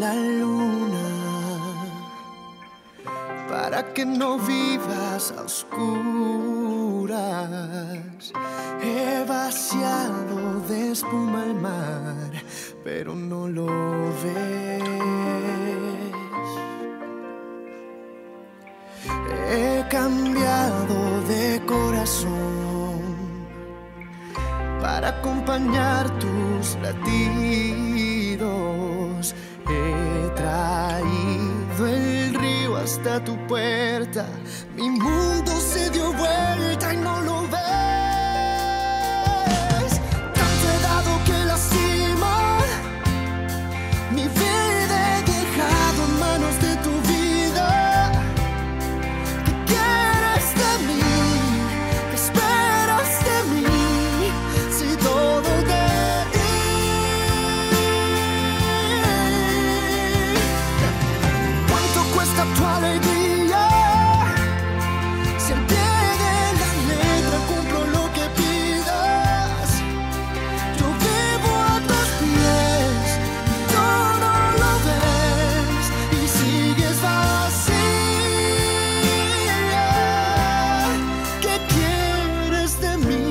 la luna para que no vivas a oscuras. He vaciado de espuma el mar, pero no lo ves. He cambiado de corazón para acompañar tus latidos. He traído el río hasta tu puerta. Mi mundo se dio vuelta y no lo ves. Tanto he dado que lastima. Mi vida he dejado en manos de tu vida. ¿Qué quieres de mí? ¿Qué esperas de mí? Si todo de ti. ¿Cuánto cuesta tu alegría? Si al pie de la letra cumplo lo que pidas. Yo vivo a tus pies y tú no lo ves y sigues vacía. ¿Qué quieres de mí?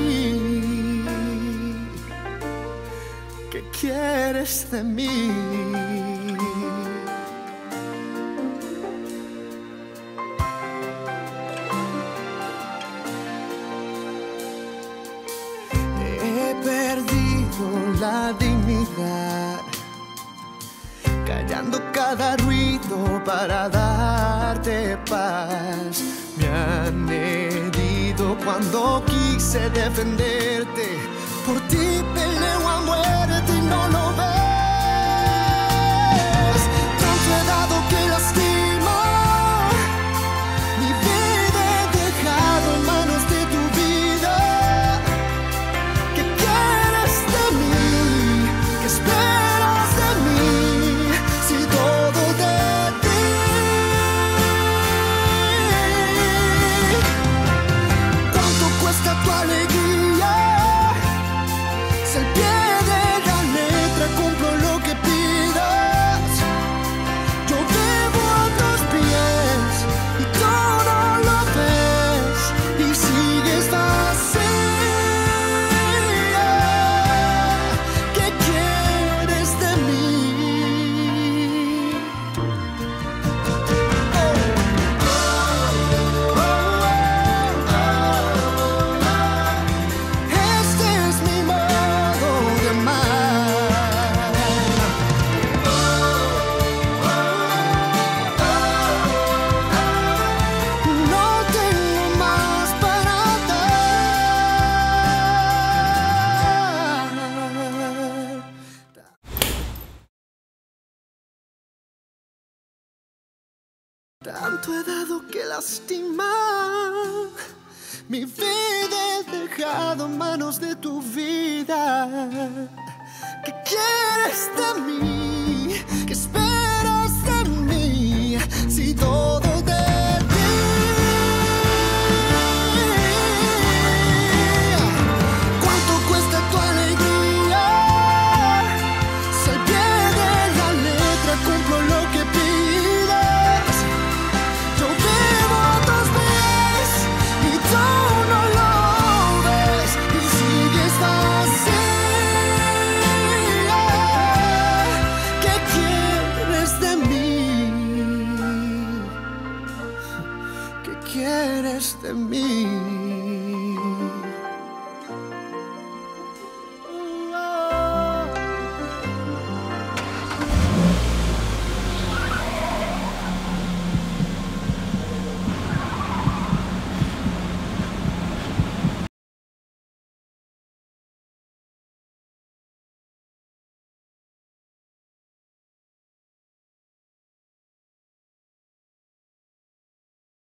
¿Qué quieres de mí? He perdido la dignidad, callando cada ruido para darte paz. Me han herido cuando quise defenderte. Por ti peleo a muerte y no lo ves. Tanto he dado que lastima. Mi vida he dejado en manos de tu vida. ¿Qué quieres de mí? ¿Qué esperas de mí? Si todo de ti. ¿Cuánto cuesta tu alegría? Si al pie de la letra cumplo lo que pidas. Yo vivo a tus pies y tú no lo ves y sigues vacía. ¿Qué quieres de mí? Este es mi modo de amar. No tengo más para dar. Tanto he dado que lastimar. Mi vida he dejado en manos de tu vida. ¿Qué quieres de mí? ¿Qué esperas de mí? Si todo de ti. ¿Cuánto cuesta tu alegría? Si al pie de la letra cumplo lo que pidas. Yo vivo a tus pies y tú no lo ves y sigues vacía. ¿Qué quieres de mí? ¿Qué quieres de mí?